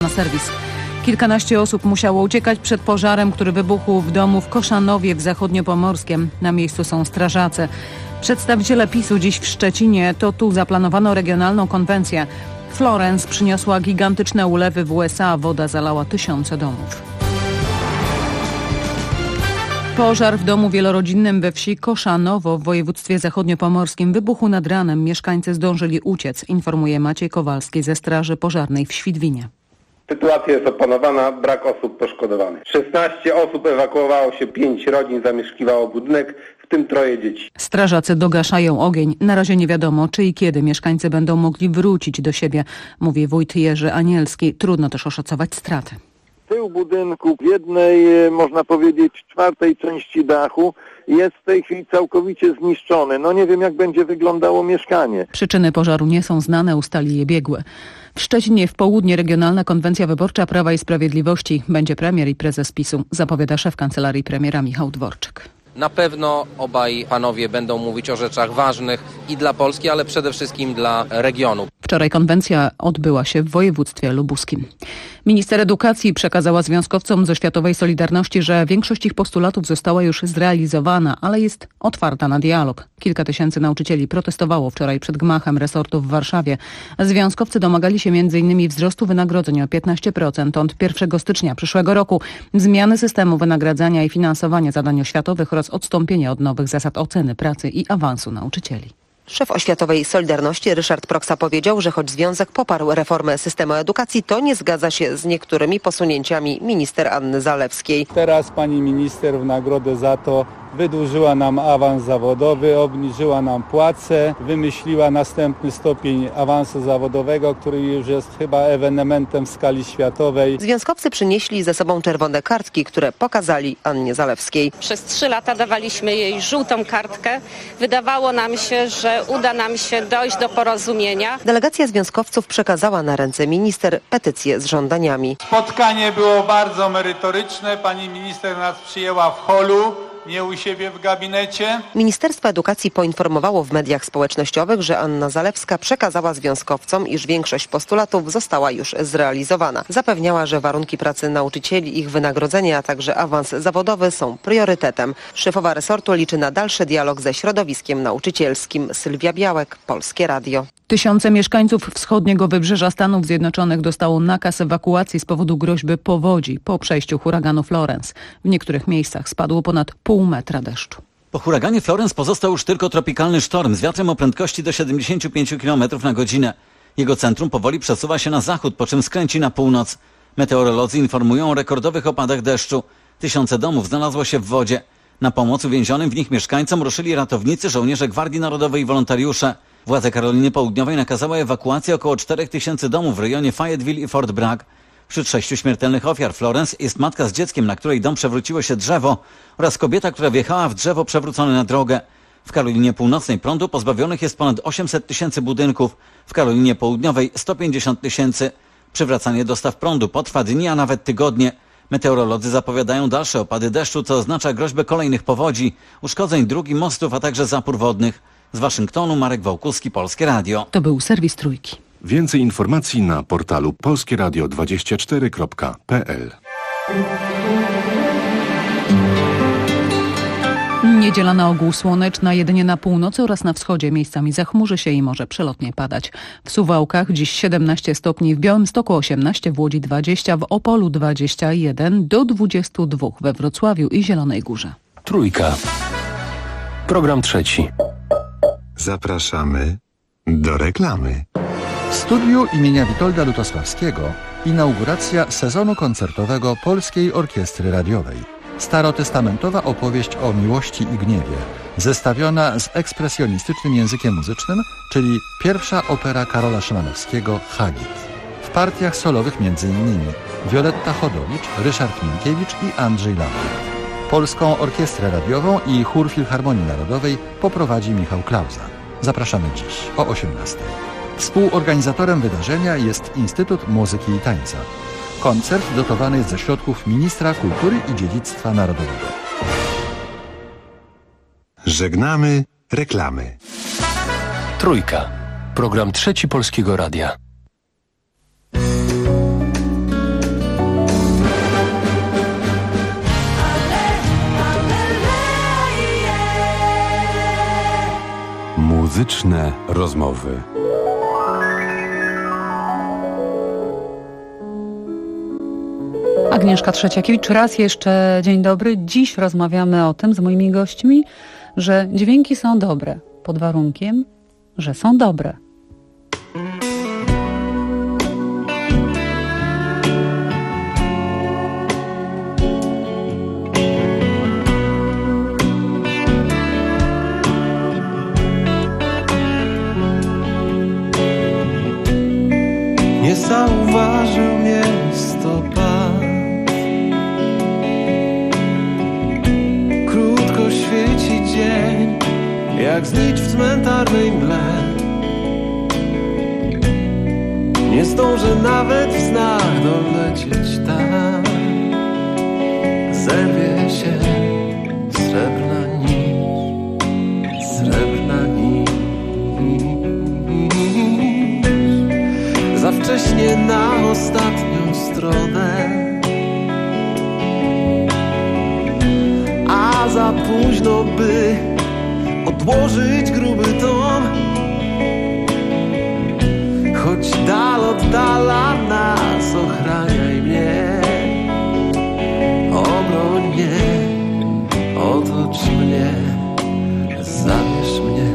na serwis. Kilkanaście osób musiało uciekać przed pożarem, który wybuchł w domu w Koszanowie w Zachodniopomorskiem. Na miejscu są strażacy. Przedstawiciele PiS-u dziś w Szczecinie, to tu zaplanowano regionalną konwencję. Florence przyniosła gigantyczne ulewy w USA, a woda zalała tysiące domów. Pożar w domu wielorodzinnym we wsi Koszanowo w województwie zachodniopomorskim wybuchł nad ranem. Mieszkańcy zdążyli uciec, informuje Maciej Kowalski ze Straży Pożarnej w Świdwinie. Sytuacja jest opanowana, brak osób poszkodowanych. 16 osób ewakuowało się, 5 rodzin zamieszkiwało budynek, w tym 3 dzieci. Strażacy dogaszają ogień. Na razie nie wiadomo, czy i kiedy mieszkańcy będą mogli wrócić do siebie, mówi wójt Jerzy Anielski. Trudno też oszacować straty. Tył budynku w jednej, można powiedzieć, 4. części dachu jest w tej chwili całkowicie zniszczony. No nie wiem, jak będzie wyglądało mieszkanie. Przyczyny pożaru nie są znane, ustali je biegłe. W Szczecinie w południe regionalna konwencja wyborcza Prawa i Sprawiedliwości. Będzie premier i prezes PiS-u, zapowiada szef kancelarii premiera Michał Dworczyk. Na pewno obaj panowie będą mówić o rzeczach ważnych i dla Polski, ale przede wszystkim dla regionu. Wczoraj konwencja odbyła się w województwie lubuskim. Minister edukacji przekazała związkowcom ze Światowej Solidarności, że większość ich postulatów została już zrealizowana, ale jest otwarta na dialog. Kilka tysięcy nauczycieli protestowało wczoraj przed gmachem resortu w Warszawie. Związkowcy domagali się m.in. wzrostu wynagrodzeń o 15% od 1 stycznia przyszłego roku, zmiany systemu wynagradzania i finansowania zadań oświatowych oraz odstąpienia od nowych zasad oceny pracy i awansu nauczycieli. Szef Oświatowej Solidarności Ryszard Proksa powiedział, że choć związek poparł reformę systemu edukacji, to nie zgadza się z niektórymi posunięciami minister Anny Zalewskiej. Teraz pani minister w nagrodę za to wydłużyła nam awans zawodowy, obniżyła nam płace, wymyśliła następny stopień awansu zawodowego, który już jest chyba ewenementem w skali światowej. Związkowcy przynieśli ze sobą czerwone kartki, które pokazali Annie Zalewskiej. Przez 3 lata dawaliśmy jej żółtą kartkę. Wydawało nam się, że uda nam się dojść do porozumienia. Delegacja związkowców przekazała na ręce minister petycję z żądaniami. Spotkanie było bardzo merytoryczne. Pani minister nas przyjęła w holu, nie u siebie w gabinecie. Ministerstwo Edukacji poinformowało w mediach społecznościowych, że Anna Zalewska przekazała związkowcom, iż większość postulatów została już zrealizowana. Zapewniała, że warunki pracy nauczycieli, ich wynagrodzenie, a także awans zawodowy są priorytetem. Szefowa resortu liczy na dalszy dialog ze środowiskiem nauczycielskim. Sylwia Białek, Polskie Radio. Tysiące mieszkańców wschodniego wybrzeża Stanów Zjednoczonych dostało nakaz ewakuacji z powodu groźby powodzi po przejściu huraganu Florence. W niektórych miejscach spadło ponad pół metra deszczu. Po huraganie Florence pozostał już tylko tropikalny sztorm z wiatrem o prędkości do 75 km na godzinę. Jego centrum powoli przesuwa się na zachód, po czym skręci na północ. Meteorolodzy informują o rekordowych opadach deszczu. Tysiące domów znalazło się w wodzie. Na pomoc uwięzionym w nich mieszkańcom ruszyli ratownicy, żołnierze Gwardii Narodowej i wolontariusze. Władze Karoliny Południowej nakazały ewakuację około 4000 domów w rejonie Fayetteville i Fort Bragg. Wśród 6 śmiertelnych ofiar Florence jest matka z dzieckiem, na której dom przewróciło się drzewo, oraz kobieta, która wjechała w drzewo przewrócone na drogę. W Karolinie Północnej prądu pozbawionych jest ponad 800 000 budynków, w Karolinie Południowej 150 000. Przywracanie dostaw prądu potrwa dni, a nawet tygodnie. Meteorolodzy zapowiadają dalsze opady deszczu, co oznacza groźbę kolejnych powodzi, uszkodzeń dróg i mostów, a także zapór wodnych. Z Waszyngtonu Marek Wałkuski, Polskie Radio. To był serwis Trójki. Więcej informacji na portalu polskieradio24.pl. Niedziela na ogół słoneczna, jedynie na północy oraz na wschodzie miejscami zachmurzy się i może przelotnie padać. W Suwałkach dziś 17 stopni, w Białymstoku 18, w Łodzi 20, w Opolu 21, do 22 we Wrocławiu i Zielonej Górze. Trójka. Program trzeci. Zapraszamy do reklamy. W studiu imienia Witolda Lutosławskiego inauguracja sezonu koncertowego Polskiej Orkiestry Radiowej. Starotestamentowa opowieść o miłości i gniewie, zestawiona z ekspresjonistycznym językiem muzycznym, czyli pierwsza opera Karola Szymanowskiego Hagit. W partiach solowych m.in. Wioletta Chodowicz, Ryszard Minkiewicz i Andrzej Lambert. Polską Orkiestrę Radiową i Chór Filharmonii Narodowej poprowadzi Michał Klauza. Zapraszamy dziś o 18:00. Współorganizatorem wydarzenia jest Instytut Muzyki i Tańca. Koncert dotowany jest ze środków Ministra Kultury i Dziedzictwa Narodowego. Żegnamy reklamy. Trójka. Program trzeci Polskiego Radia. Polityczne rozmowy. Agnieszka Trzeciakiewicz, raz jeszcze dzień dobry. Dziś rozmawiamy o tym z moimi gośćmi, że dźwięki są dobre, pod warunkiem, że są dobre. Nie zauważył mnie stopad. Krótko świeci dzień, jak znicz w cmentarnej mgle. Nie zdążę nawet w snach dolecieć tam. Zerwie się srebrna nić, srebrna nić. Za wcześnie na ostatnią stronę, a za późno, by odłożyć gruby tom. Choć dal oddala nas, ochraniaj mnie, obroń mnie, otocz mnie, zabierz mnie.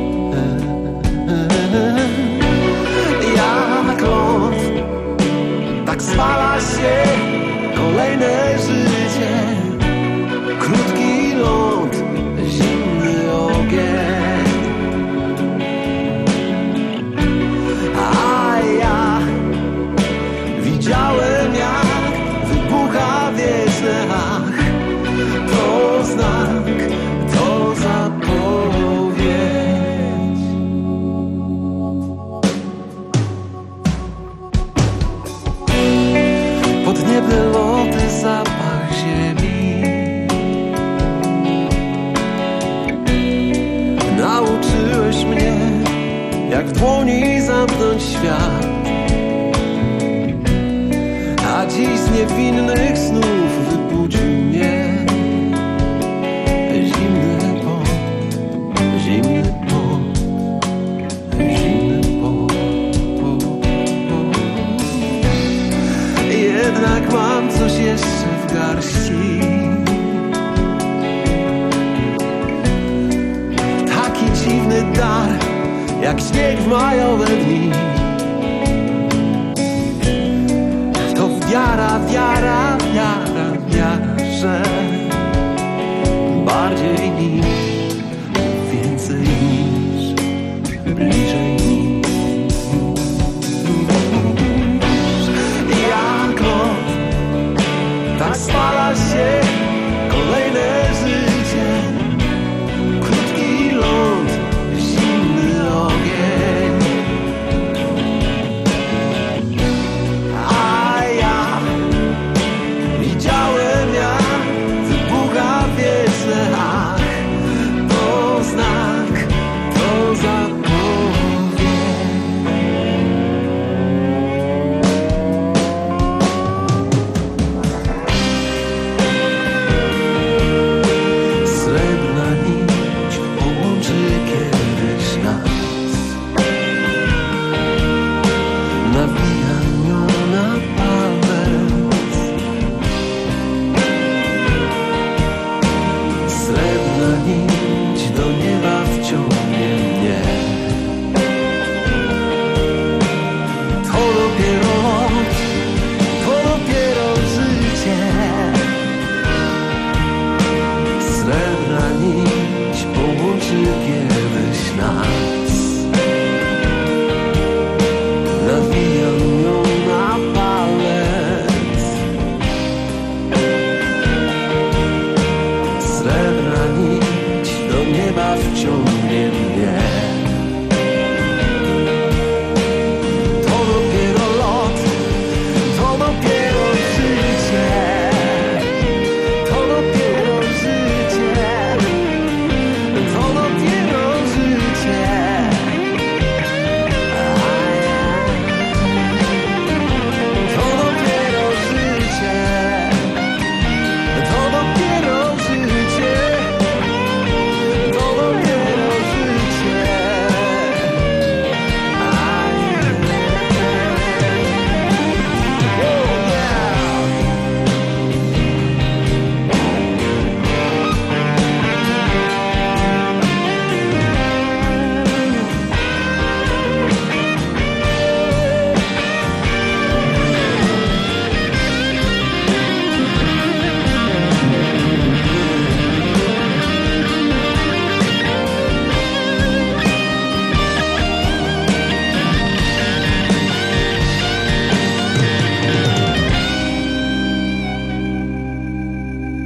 Jak ląd, tak spala się kolejne życie. Krótki ląd, zimny ogień. A ja widziałem, jak wybucha wieczne ach. To znak, to zapowiedź. Podniebne loty, zapach ziemi. Nauczyłeś mnie, jak w dłoni zamknąć świat. A dziś z niewinnych snów wybudził mnie zimny pot, zimny pot, zimny pot. Jednak mam coś jeszcze w garści. Taki dziwny dar, jak śnieg w majowe dni. To wiara, wiara, wiara, wiara, że bardziej niż, więcej niż, bliżej niż. Jak ląd, tak spala się kolejne życie. Krótki ląd, zimny ogień. A ja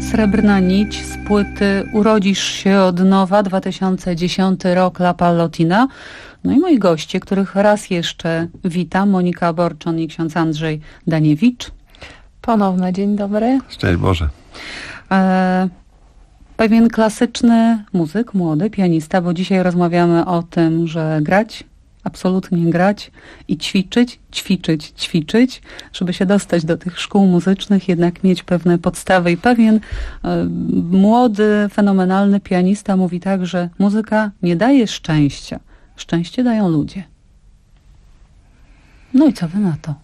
Srebrna nić z płyty Urodzisz się od nowa, 2010 rok, La Pallotina. No i moi goście, których raz jeszcze witam, Monika Borczon i ksiądz Andrzej Daniewicz. Ponownie dzień dobry. Szczęść Boże. Pewien klasyczny muzyk, młody pianista, bo dzisiaj rozmawiamy o tym, że grać, absolutnie grać i ćwiczyć, żeby się dostać do tych szkół muzycznych, jednak mieć pewne podstawy. I pewien młody, fenomenalny pianista mówi tak, że muzyka nie daje szczęścia. Szczęście dają ludzie. No i co wy na to?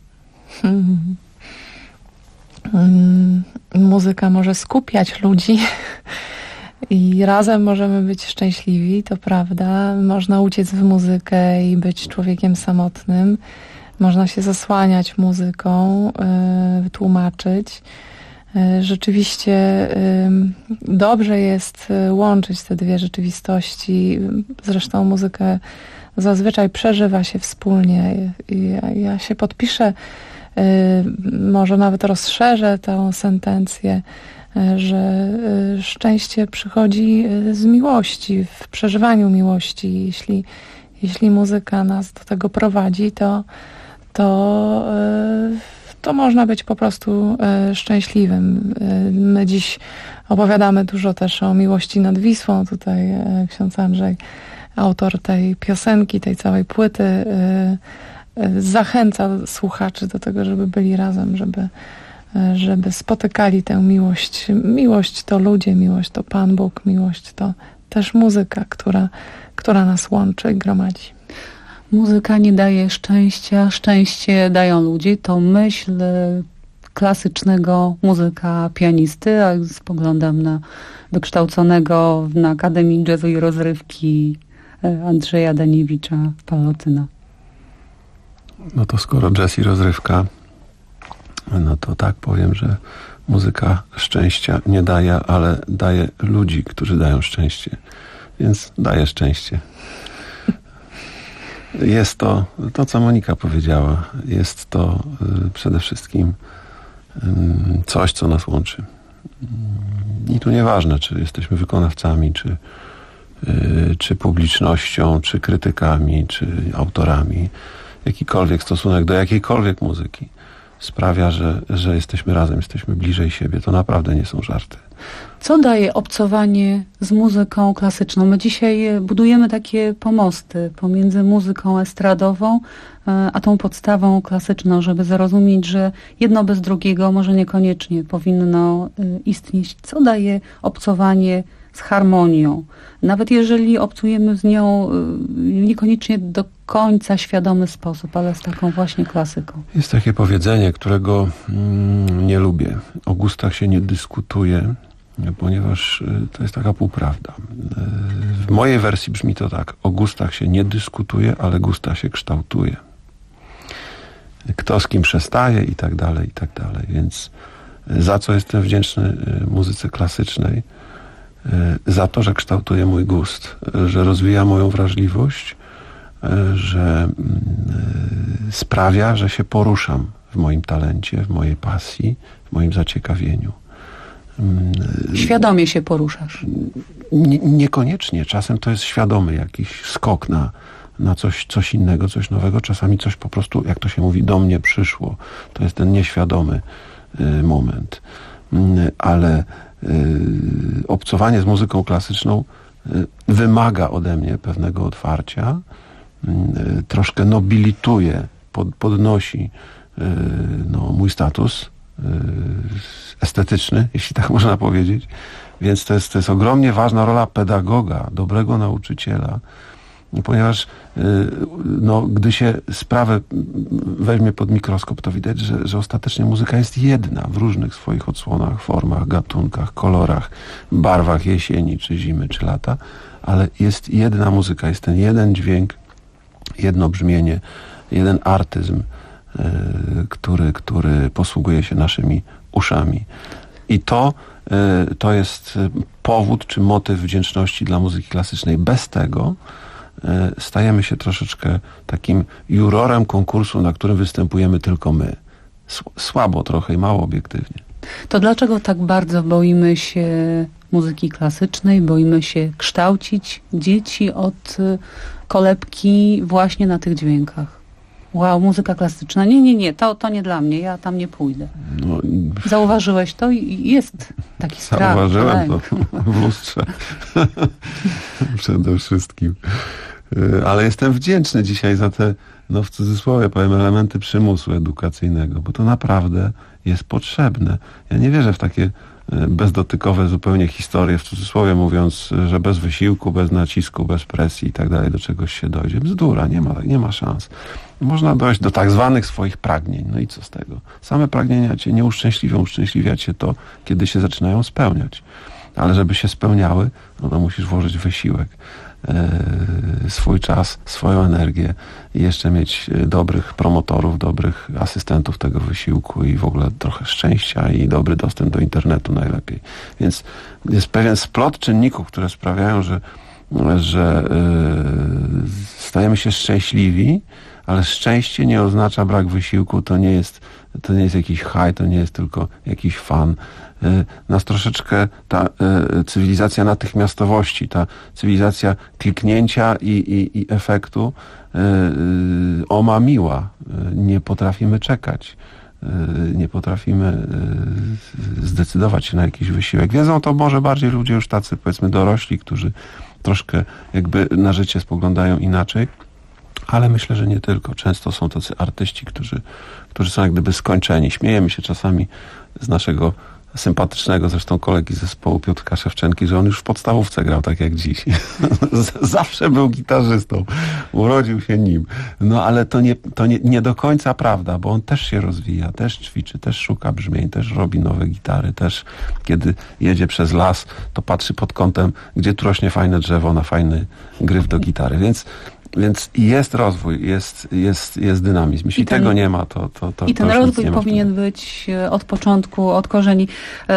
Muzyka może skupiać ludzi i razem możemy być szczęśliwi, to prawda. Można uciec w muzykę i być człowiekiem samotnym. Można się zasłaniać muzyką, tłumaczyć. Rzeczywiście dobrze jest łączyć te dwie rzeczywistości. Zresztą muzykę zazwyczaj przeżywa się wspólnie. Ja się podpiszę, może nawet rozszerzę tę sentencję, że szczęście przychodzi z miłości, w przeżywaniu miłości. Jeśli muzyka nas do tego prowadzi, to można być po prostu szczęśliwym. My dziś opowiadamy dużo też o miłości nad Wisłą. Tutaj ksiądz Andrzej, autor tej piosenki, tej całej płyty, zachęca słuchaczy do tego, żeby byli razem, żeby spotykali tę miłość. Miłość to ludzie, miłość to Pan Bóg, miłość to też muzyka, która nas łączy i gromadzi. Muzyka nie daje szczęścia, szczęście dają ludzie. To myśl klasycznego muzyka pianisty, a spoglądam na wykształconego na Akademii Jazzu i Rozrywki Andrzeja Daniewicza Pallotyna. No to skoro jazz i rozrywka, no to tak powiem, że muzyka szczęścia nie daje, ale daje ludzi, którzy dają szczęście. Więc daje szczęście. Jest to, co Monika powiedziała, jest to przede wszystkim coś, co nas łączy. I tu nieważne, czy jesteśmy wykonawcami, czy publicznością, czy krytykami, czy autorami. Jakikolwiek stosunek do jakiejkolwiek muzyki sprawia, że jesteśmy razem, jesteśmy bliżej siebie. To naprawdę nie są żarty. Co daje obcowanie z muzyką klasyczną? My dzisiaj budujemy takie pomosty pomiędzy muzyką estradową a tą podstawą klasyczną, żeby zrozumieć, że jedno bez drugiego może niekoniecznie powinno istnieć. Co daje obcowanie z harmonią? Nawet jeżeli obcujemy z nią niekoniecznie do końca świadomy sposób, ale z taką właśnie klasyką. Jest takie powiedzenie, którego nie lubię. O gustach się nie dyskutuje, ponieważ to jest taka półprawda. W mojej wersji brzmi to tak. O gustach się nie dyskutuje, ale gusta się kształtuje. Kto z kim przestaje i tak dalej, i tak dalej. Więc za co jestem wdzięczny muzyce klasycznej? Za to, że kształtuje mój gust, że rozwija moją wrażliwość, że sprawia, że się poruszam w moim talencie, w mojej pasji, w moim zaciekawieniu. Świadomie się poruszasz? Niekoniecznie. Czasem to jest świadomy jakiś skok na coś innego, coś nowego. Czasami coś po prostu, jak to się mówi, do mnie przyszło. To jest ten nieświadomy moment. Ale obcowanie z muzyką klasyczną wymaga ode mnie pewnego otwarcia, troszkę nobilituje, podnosi mój status estetyczny, jeśli tak można powiedzieć. Więc to jest ogromnie ważna rola pedagoga, dobrego nauczyciela, ponieważ gdy się sprawę weźmie pod mikroskop, to widać, że ostatecznie muzyka jest jedna w różnych swoich odsłonach, formach, gatunkach, kolorach, barwach jesieni, czy zimy, czy lata, ale jest jedna muzyka, jest ten jeden dźwięk, jedno brzmienie, jeden artyzm, który posługuje się naszymi uszami. I to jest powód czy motyw wdzięczności dla muzyki klasycznej. Bez tego stajemy się troszeczkę takim jurorem konkursu, na którym występujemy tylko my. Słabo trochę i mało obiektywnie. To dlaczego tak bardzo boimy się muzyki klasycznej, boimy się kształcić dzieci od kolebki właśnie na tych dźwiękach? Wow, muzyka klasyczna. Nie, to nie dla mnie, ja tam nie pójdę. No, zauważyłeś to i jest taki strach. Zauważyłem to w lustrze. Przede wszystkim. Ale jestem wdzięczny dzisiaj za te, no w cudzysłowie powiem, elementy przymusu edukacyjnego, bo to naprawdę jest potrzebne. Ja nie wierzę w takie bezdotykowe zupełnie historie, w cudzysłowie mówiąc, że bez wysiłku, bez nacisku, bez presji i tak dalej do czegoś się dojdzie. Bzdura, nie ma szans. Można dojść do tak zwanych swoich pragnień. No i co z tego? Same pragnienia cię nie uszczęśliwią, uszczęśliwia cię to, kiedy się zaczynają spełniać. Ale żeby się spełniały, no to musisz włożyć wysiłek, swój czas, swoją energię i jeszcze mieć dobrych promotorów, dobrych asystentów tego wysiłku i w ogóle trochę szczęścia i dobry dostęp do internetu najlepiej. Więc jest pewien splot czynników, które sprawiają, że stajemy się szczęśliwi, ale szczęście nie oznacza brak wysiłku, to nie jest jakiś high, to nie jest tylko jakiś fan. Nas troszeczkę ta cywilizacja natychmiastowości, ta cywilizacja kliknięcia i efektu omamiła. Nie potrafimy czekać. Nie potrafimy zdecydować się na jakiś wysiłek. Wiedzą to może bardziej ludzie już tacy, powiedzmy, dorośli, którzy troszkę jakby na życie spoglądają inaczej. Ale myślę, że nie tylko. Często są tacy artyści, którzy są jak gdyby skończeni. Śmiejemy się czasami z naszego sympatycznego zresztą kolegi z zespołu Piotrka Szewczenki, że on już w podstawówce grał tak jak dziś. Zawsze był gitarzystą. Urodził się nim. No ale to nie do końca prawda, bo on też się rozwija, też ćwiczy, też szuka brzmień, też robi nowe gitary, też kiedy jedzie przez las, to patrzy pod kątem, gdzie tu rośnie fajne drzewo na fajny gryf do gitary. Więc jest rozwój, jest dynamizm. Jeśli tego nie ma, to i ten rozwój powinien być od początku, od korzeni.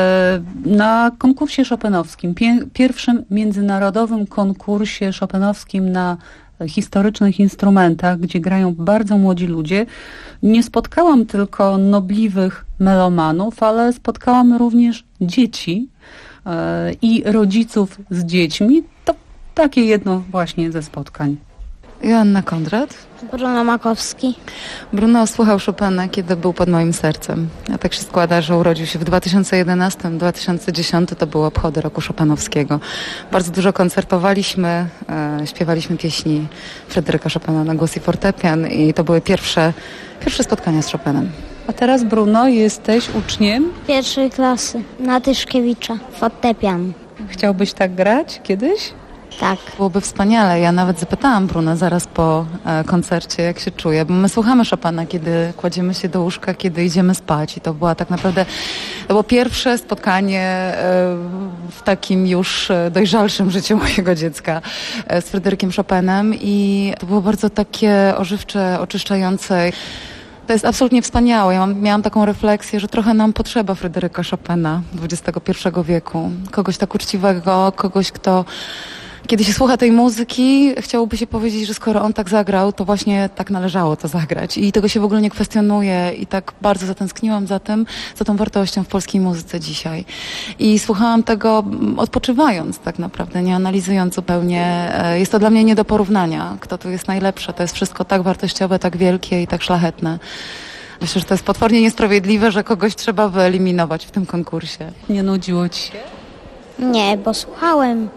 Na konkursie chopinowskim, pierwszym międzynarodowym konkursie chopinowskim na historycznych instrumentach, gdzie grają bardzo młodzi ludzie, nie spotkałam tylko nobliwych melomanów, ale spotkałam również dzieci i rodziców z dziećmi. To takie jedno właśnie ze spotkań. Joanna Kondrat. Bruno Makowski. Bruno słuchał Chopina, kiedy był pod moim sercem. A tak się składa, że urodził się w 2011, 2010 to były obchody roku chopinowskiego. Bardzo dużo koncertowaliśmy, śpiewaliśmy pieśni Fryderyka Chopina na głos i fortepian i to były pierwsze spotkania z Chopinem. A teraz, Bruno, jesteś uczniem? Pierwszej klasy na Tyszkiewicza, fortepian. Chciałbyś tak grać kiedyś? Tak. Byłoby wspaniale. Ja nawet zapytałam Bruna zaraz po koncercie, jak się czuje, bo my słuchamy Chopina, kiedy kładziemy się do łóżka, kiedy idziemy spać i to była tak naprawdę, to było pierwsze spotkanie w takim już dojrzalszym życiu mojego dziecka z Fryderykiem Chopinem i to było bardzo takie ożywcze, oczyszczające. To jest absolutnie wspaniałe. Ja miałam taką refleksję, że trochę nam potrzeba Fryderyka Chopina XXI wieku. Kogoś tak uczciwego, kogoś, kto kiedy się słucha tej muzyki, chciałoby się powiedzieć, że skoro on tak zagrał, to właśnie tak należało to zagrać. I tego się w ogóle nie kwestionuje. I tak bardzo zatęskniłam za tym, za tą wartością w polskiej muzyce dzisiaj. I słuchałam tego odpoczywając tak naprawdę, nie analizując zupełnie. Jest to dla mnie nie do porównania, kto tu jest najlepszy. To jest wszystko tak wartościowe, tak wielkie i tak szlachetne. Myślę, że to jest potwornie niesprawiedliwe, że kogoś trzeba wyeliminować w tym konkursie. Nie nudziło ci się? Nie, bo słuchałem.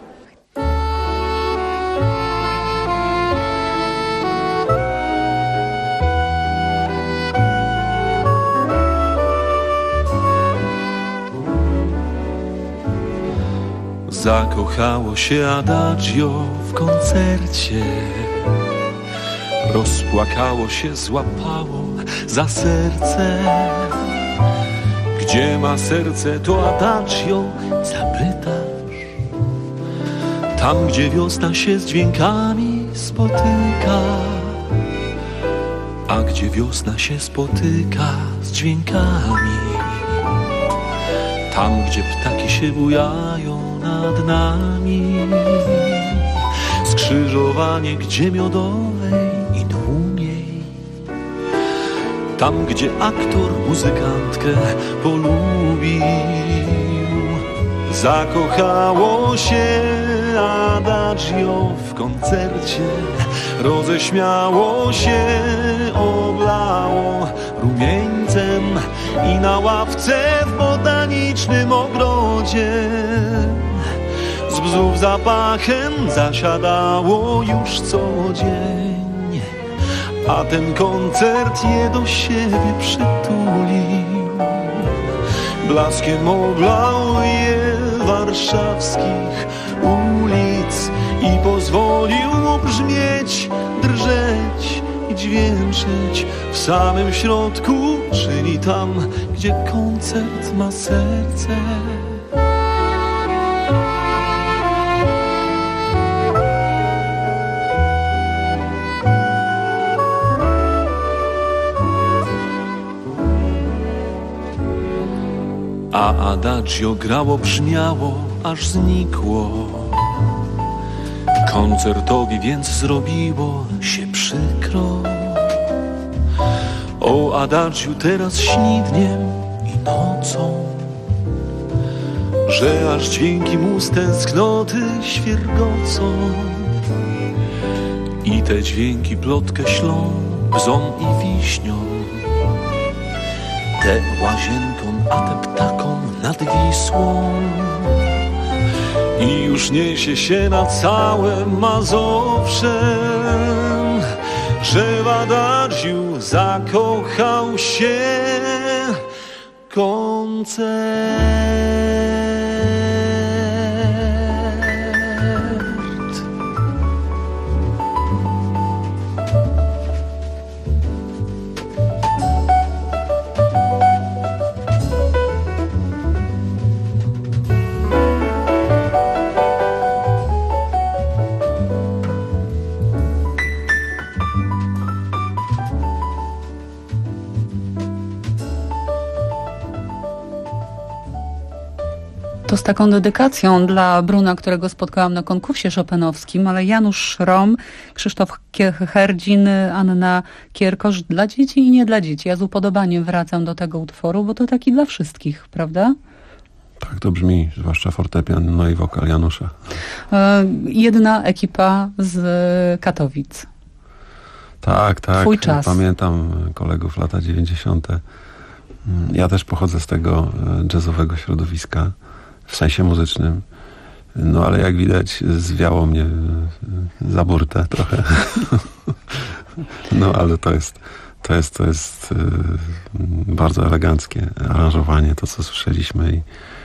Zakochało się Adagio w koncercie, rozpłakało się, złapało za serce. Gdzie ma serce, to Adagio zapytasz. Tam, gdzie wiosna się z dźwiękami spotyka. A gdzie wiosna się spotyka z dźwiękami, tam, gdzie ptaki się bujają nad nami, skrzyżowanie, gdzie miodowej i tłumiej. tam gdzie aktor muzykantkę polubił. Zakochało się Adagio w koncercie, roześmiało się, oblało rumieńcem i na ławce w botanicznym ogrodzie z bzów zapachem zasiadało już co dzień, a ten koncert je do siebie przytulił. Blaskiem oblał je warszawskich ulic i pozwolił mu brzmieć, drżeć i dźwięczyć w samym środku, czyli tam, gdzie koncert ma serce. A Adagio grało, brzmiało, aż znikło. Koncertowi więc zrobiło się przykro. O Adagiu teraz śni dniem i nocą, że aż dźwięki mu z tęsknoty świergocą. I te dźwięki plotkę ślą bzom i wiśnią, te łazienką, a te ptakom nad Wisłą. I już niesie się na całe Mazowsze, że w Adagiu zakochał się koncert. To z taką dedykacją dla Bruna, którego spotkałam na konkursie chopinowskim, ale Janusz Szrom, Krzysztof Herdzin, Anna Kierkosz, dla dzieci i nie dla dzieci. Ja z upodobaniem wracam do tego utworu, bo to taki dla wszystkich, prawda? Tak to brzmi, zwłaszcza fortepian, no i wokal Janusza. Jedna ekipa z Katowic. Tak. Twój czas. Pamiętam kolegów lata 90. Ja też pochodzę z tego jazzowego środowiska, w sensie muzycznym. No ale jak widać zwiało mnie za burtę trochę. No ale to jest bardzo eleganckie aranżowanie, to co słyszeliśmy.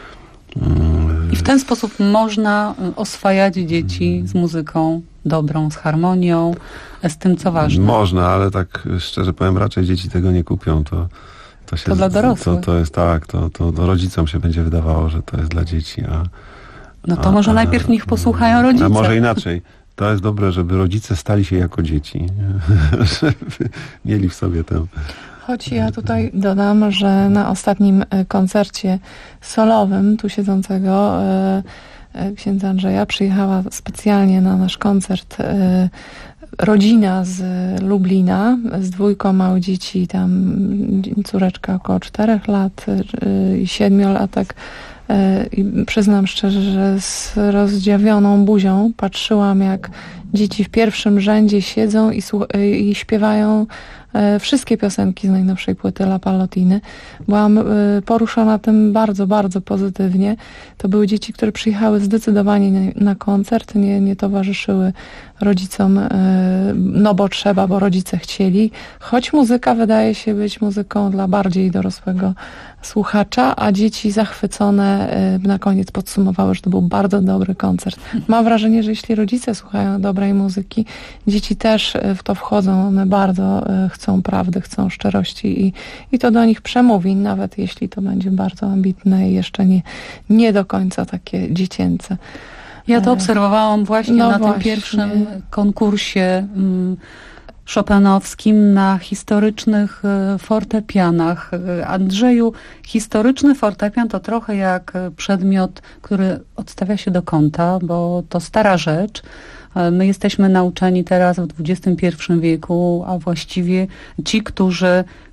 I w ten sposób można oswajać dzieci z muzyką dobrą, z harmonią, z tym co ważne. Można, ale tak szczerze powiem, raczej dzieci tego nie kupią. To dla dorosłych. To jest tak, to rodzicom się będzie wydawało, że to jest dla dzieci. No to może najpierw niech posłuchają rodzice. A może inaczej. To jest dobre, żeby rodzice stali się jako dzieci. Żeby mieli w sobie tę... Choć ja tutaj dodam, że na ostatnim koncercie solowym tu siedzącego księdza Andrzeja przyjechała specjalnie na nasz koncert rodzina z Lublina z 2 małych dzieci, tam córeczka około 4 lat i 7-latek. I przyznam szczerze, że z rozdziawioną buzią patrzyłam, jak dzieci w pierwszym rzędzie siedzą i śpiewają wszystkie piosenki z najnowszej płyty La Pallotiny. Byłam poruszona tym bardzo, bardzo pozytywnie. To były dzieci, które przyjechały zdecydowanie na koncert, nie towarzyszyły rodzicom, no bo trzeba, bo rodzice chcieli. Choć muzyka wydaje się być muzyką dla bardziej dorosłego słuchacza, a dzieci zachwycone na koniec podsumowały, że to był bardzo dobry koncert. Mam wrażenie, że jeśli rodzice słuchają dobrej muzyki, dzieci też w to wchodzą, one bardzo chcą prawdy, chcą szczerości i to do nich przemówi, nawet jeśli to będzie bardzo ambitne i jeszcze nie do końca takie dziecięce. Ja to obserwowałam właśnie tym pierwszym konkursie chopinowskim na historycznych fortepianach. Andrzeju, historyczny fortepian to trochę jak przedmiot, który odstawia się do kąta, bo to stara rzecz. My jesteśmy nauczeni teraz w XXI wieku, a właściwie ci, którzy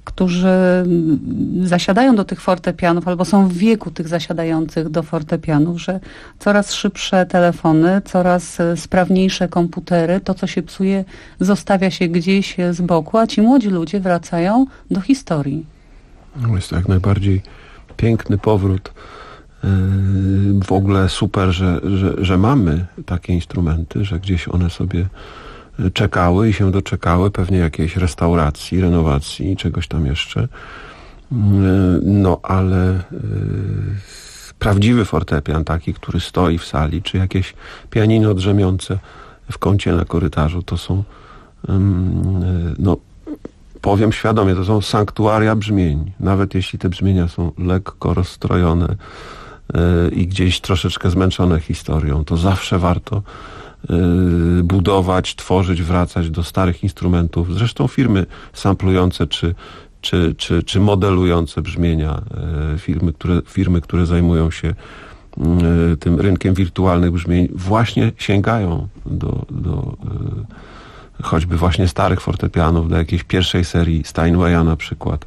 którzy zasiadają do tych fortepianów albo są w wieku tych zasiadających do fortepianów, że coraz szybsze telefony, coraz sprawniejsze komputery, to co się psuje zostawia się gdzieś z boku, a ci młodzi ludzie wracają do historii. Jest to jak najbardziej piękny powrót. W ogóle super, że mamy takie instrumenty, że gdzieś one sobie czekały i się doczekały pewnie jakiejś restauracji, renowacji, czegoś tam jeszcze. No ale prawdziwy fortepian, taki, który stoi w sali, czy jakieś pianino drzemiące w kącie na korytarzu, to są, no powiem świadomie, to są sanktuaria brzmień. Nawet jeśli te brzmienia są lekko rozstrojone i gdzieś troszeczkę zmęczone historią, to zawsze warto budować, tworzyć, wracać do starych instrumentów. Zresztą firmy samplujące czy modelujące brzmienia, firmy, które zajmują się tym rynkiem wirtualnych brzmień, właśnie sięgają do choćby właśnie starych fortepianów, do jakiejś pierwszej serii Steinwaya na przykład,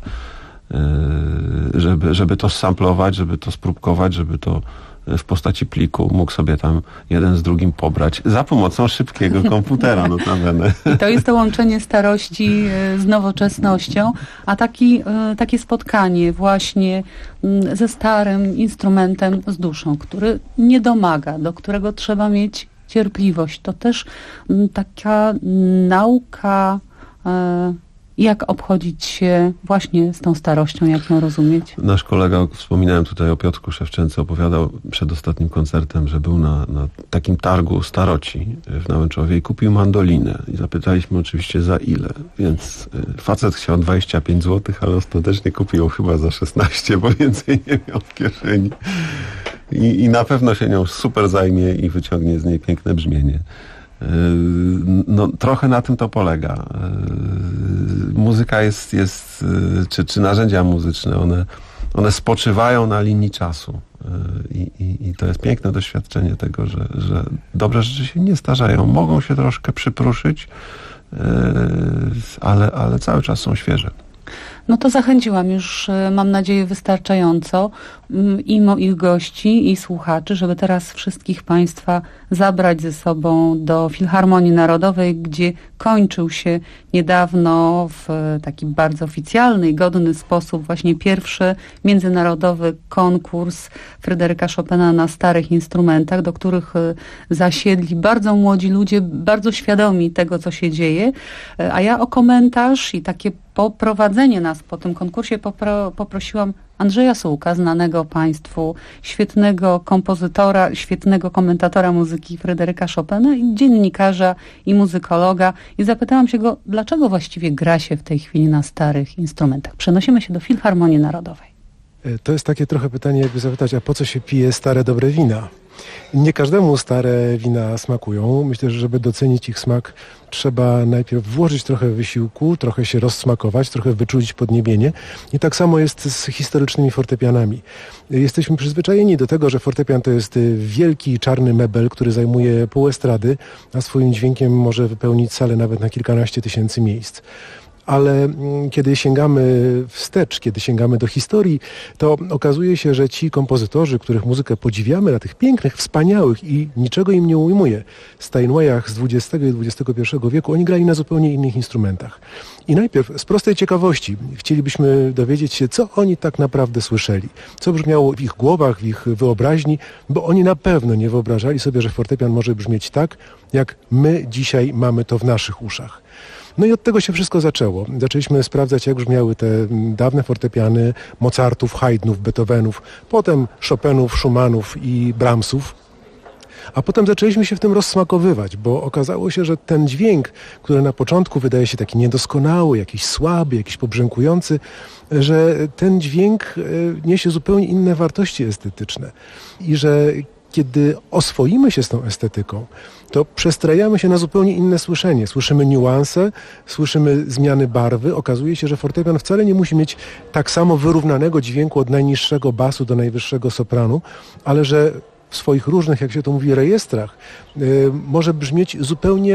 żeby to samplować, żeby to spróbkować, żeby to w postaci pliku mógł sobie tam jeden z drugim pobrać za pomocą szybkiego komputera notabene. I to jest to łączenie starości z nowoczesnością, a takie spotkanie właśnie ze starym instrumentem z duszą, który nie domaga, do którego trzeba mieć cierpliwość. To też taka nauka, jak obchodzić się właśnie z tą starością, jak ją rozumieć. Nasz kolega, wspominałem tutaj o Piotrku Szewczence, opowiadał przed ostatnim koncertem, że był na takim targu staroci w Nałęczowie i kupił mandolinę. I zapytaliśmy oczywiście za ile. Więc facet chciał 25 zł, ale ostatecznie kupił ją chyba za 16, bo więcej nie miał w kieszeni. I na pewno się nią super zajmie i wyciągnie z niej piękne brzmienie. No, trochę na tym to polega. Muzyka czy narzędzia muzyczne, one spoczywają na linii czasu. I to jest piękne doświadczenie tego, że dobre rzeczy się nie starzeją. Mogą się troszkę przypruszyć, ale cały czas są świeże. No to zachęciłam już, mam nadzieję, wystarczająco i moich gości, i słuchaczy, żeby teraz wszystkich Państwa zabrać ze sobą do Filharmonii Narodowej, gdzie kończył się niedawno w taki bardzo oficjalny i godny sposób właśnie pierwszy międzynarodowy konkurs Fryderyka Chopina na starych instrumentach, do których zasiedli bardzo młodzi ludzie, bardzo świadomi tego, co się dzieje. A ja o komentarz i takie poprowadzenie nas po tym konkursie poprosiłam Andrzeja Sułka, znanego Państwu, świetnego kompozytora, świetnego komentatora muzyki Fryderyka Chopina i dziennikarza i muzykologa. I zapytałam się go, dlaczego właściwie gra się w tej chwili na starych instrumentach. Przenosimy się do Filharmonii Narodowej. To jest takie trochę pytanie, jakby zapytać, a po co się pije stare, dobre wina? Nie każdemu stare wina smakują. Myślę, że żeby docenić ich smak, trzeba najpierw włożyć trochę wysiłku, trochę się rozsmakować, trochę wyczuć podniebienie. I tak samo jest z historycznymi fortepianami. Jesteśmy przyzwyczajeni do tego, że fortepian to jest wielki czarny mebel, który zajmuje pół estrady, a swoim dźwiękiem może wypełnić salę nawet na kilkanaście tysięcy miejsc. Ale kiedy sięgamy wstecz, kiedy sięgamy do historii, to okazuje się, że ci kompozytorzy, których muzykę podziwiamy na tych pięknych, wspaniałych i niczego im nie ujmuje Steinwayach z XX i XXI wieku, oni grali na zupełnie innych instrumentach. I najpierw z prostej ciekawości chcielibyśmy dowiedzieć się, co oni tak naprawdę słyszeli, co brzmiało w ich głowach, w ich wyobraźni, bo oni na pewno nie wyobrażali sobie, że fortepian może brzmieć tak, jak my dzisiaj mamy to w naszych uszach. No i od tego się wszystko zaczęło. Zaczęliśmy sprawdzać, jak brzmiały te dawne fortepiany Mozartów, Haydnów, Beethovenów, potem Chopinów, Schumannów i Brahmsów. A potem zaczęliśmy się w tym rozsmakowywać, bo okazało się, że ten dźwięk, który na początku wydaje się taki niedoskonały, jakiś słaby, jakiś pobrzękujący, że ten dźwięk niesie zupełnie inne wartości estetyczne i że kiedy oswoimy się z tą estetyką, to przestrajamy się na zupełnie inne słyszenie. Słyszymy niuanse, słyszymy zmiany barwy. Okazuje się, że fortepian wcale nie musi mieć tak samo wyrównanego dźwięku od najniższego basu do najwyższego sopranu, ale że w swoich różnych, jak się to mówi, rejestrach może brzmieć zupełnie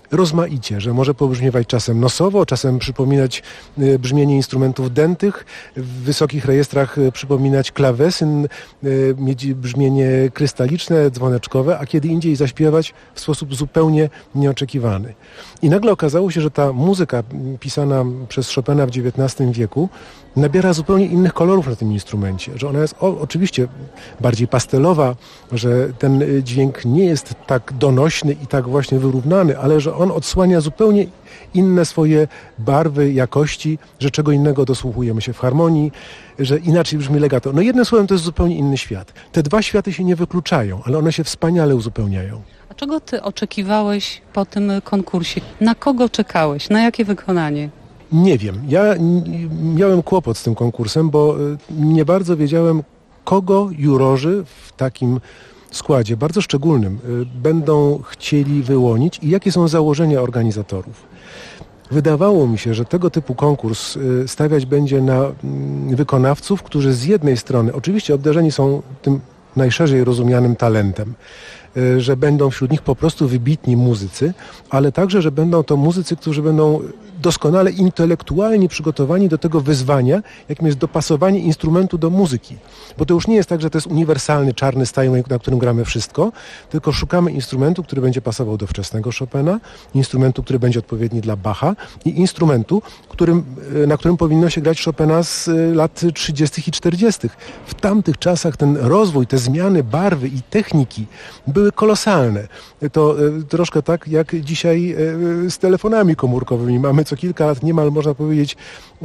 rozmaicie, że może pobrzmiewać czasem nosowo, czasem przypominać brzmienie instrumentów dętych, w wysokich rejestrach przypominać klawesyn, mieć brzmienie krystaliczne, dzwoneczkowe, a kiedy indziej zaśpiewać w sposób zupełnie nieoczekiwany. I nagle okazało się, że ta muzyka pisana przez Chopina w XIX wieku nabiera zupełnie innych kolorów na tym instrumencie, że ona jest oczywiście bardziej pastelowa, że ten dźwięk nie jest tak donośny i tak właśnie wyrównany, ale że on odsłania zupełnie inne swoje barwy, jakości, że czego innego dosłuchujemy się w harmonii, że inaczej brzmi legato. No jednym słowem to jest zupełnie inny świat. Te dwa światy się nie wykluczają, ale one się wspaniale uzupełniają. A czego ty oczekiwałeś po tym konkursie? Na kogo czekałeś? Na jakie wykonanie? Nie wiem. Ja miałem kłopot z tym konkursem, bo nie bardzo wiedziałem, kogo jurorzy w takim składzie, bardzo szczególnym, będą chcieli wyłonić i jakie są założenia organizatorów. Wydawało mi się, że tego typu konkurs stawiać będzie na wykonawców, którzy z jednej strony oczywiście obdarzeni są tym najszerzej rozumianym talentem, że będą wśród nich po prostu wybitni muzycy, ale także, że będą to muzycy, którzy będą doskonale intelektualnie przygotowani do tego wyzwania, jakim jest dopasowanie instrumentu do muzyki. Bo to już nie jest tak, że to jest uniwersalny czarny Steinway, na którym gramy wszystko, tylko szukamy instrumentu, który będzie pasował do wczesnego Chopina, instrumentu, który będzie odpowiedni dla Bacha i instrumentu, na którym powinno się grać Chopina z lat 30. i 40. W tamtych czasach ten rozwój, te zmiany barwy i techniki były kolosalne. To troszkę tak jak dzisiaj z telefonami komórkowymi. Mamy co kilka lat niemal, można powiedzieć,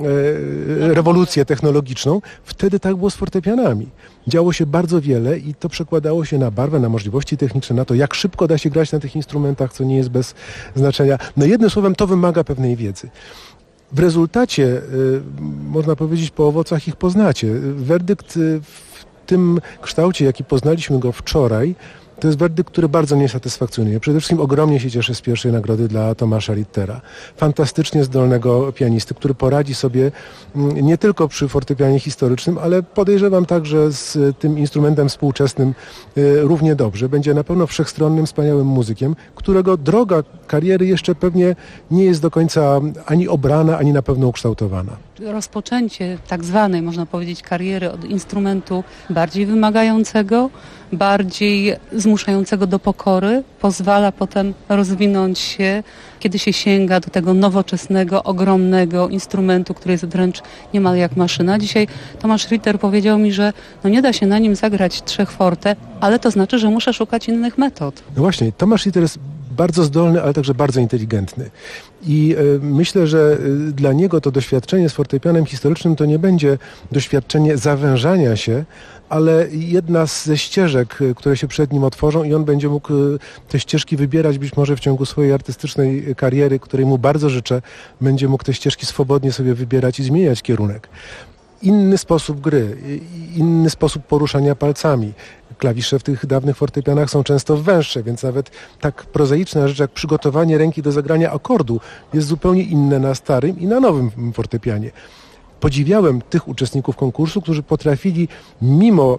rewolucję technologiczną. Wtedy tak było z fortepianami. Działo się bardzo wiele i to przekładało się na barwę, na możliwości techniczne, na to, jak szybko da się grać na tych instrumentach, co nie jest bez znaczenia. No jednym słowem, to wymaga pewnej wiedzy. W rezultacie, można powiedzieć, po owocach ich poznacie. Werdykt w tym kształcie, jaki poznaliśmy go wczoraj, to jest werdykt, który bardzo mnie satysfakcjonuje. Przede wszystkim ogromnie się cieszę z pierwszej nagrody dla Tomasza Rittera. Fantastycznie zdolnego pianisty, który poradzi sobie nie tylko przy fortepianie historycznym, ale podejrzewam także z tym instrumentem współczesnym równie dobrze. Będzie na pewno wszechstronnym, wspaniałym muzykiem, którego droga kariery jeszcze pewnie nie jest do końca ani obrana, ani na pewno ukształtowana. Rozpoczęcie tak zwanej, można powiedzieć, kariery od instrumentu bardziej wymagającego, bardziej zmuszającego do pokory, pozwala potem rozwinąć się, kiedy się sięga do tego nowoczesnego, ogromnego instrumentu, który jest wręcz niemal jak maszyna. Dzisiaj Tomasz Ritter powiedział mi, że nie da się na nim zagrać 3 forte, ale to znaczy, że muszę szukać innych metod. No właśnie, Tomasz Ritter jest bardzo zdolny, ale także bardzo inteligentny. I myślę, że dla niego to doświadczenie z fortepianem historycznym to nie będzie doświadczenie zawężania się, ale jedna ze ścieżek, które się przed nim otworzą i on będzie mógł te ścieżki wybierać być może w ciągu swojej artystycznej kariery, której mu bardzo życzę, będzie mógł te ścieżki swobodnie sobie wybierać i zmieniać kierunek. Inny sposób gry, inny sposób poruszania palcami. Klawisze w tych dawnych fortepianach są często węższe, więc nawet tak prozaiczna rzecz jak przygotowanie ręki do zagrania akordu jest zupełnie inne na starym i na nowym fortepianie. Podziwiałem tych uczestników konkursu, którzy potrafili mimo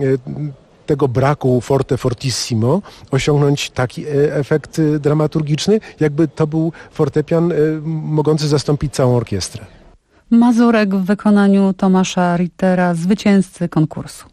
tego braku forte fortissimo osiągnąć taki efekt dramaturgiczny, jakby to był fortepian mogący zastąpić całą orkiestrę. Mazurek w wykonaniu Tomasza Rittera, zwycięzcy konkursu.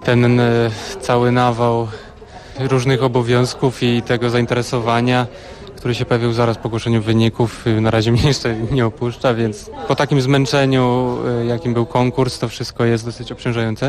ten cały nawał różnych obowiązków i tego zainteresowania, który się pojawił zaraz po ogłoszeniu wyników, na razie mnie jeszcze nie opuszcza, więc po takim zmęczeniu, jakim był konkurs, to wszystko jest dosyć obciążające.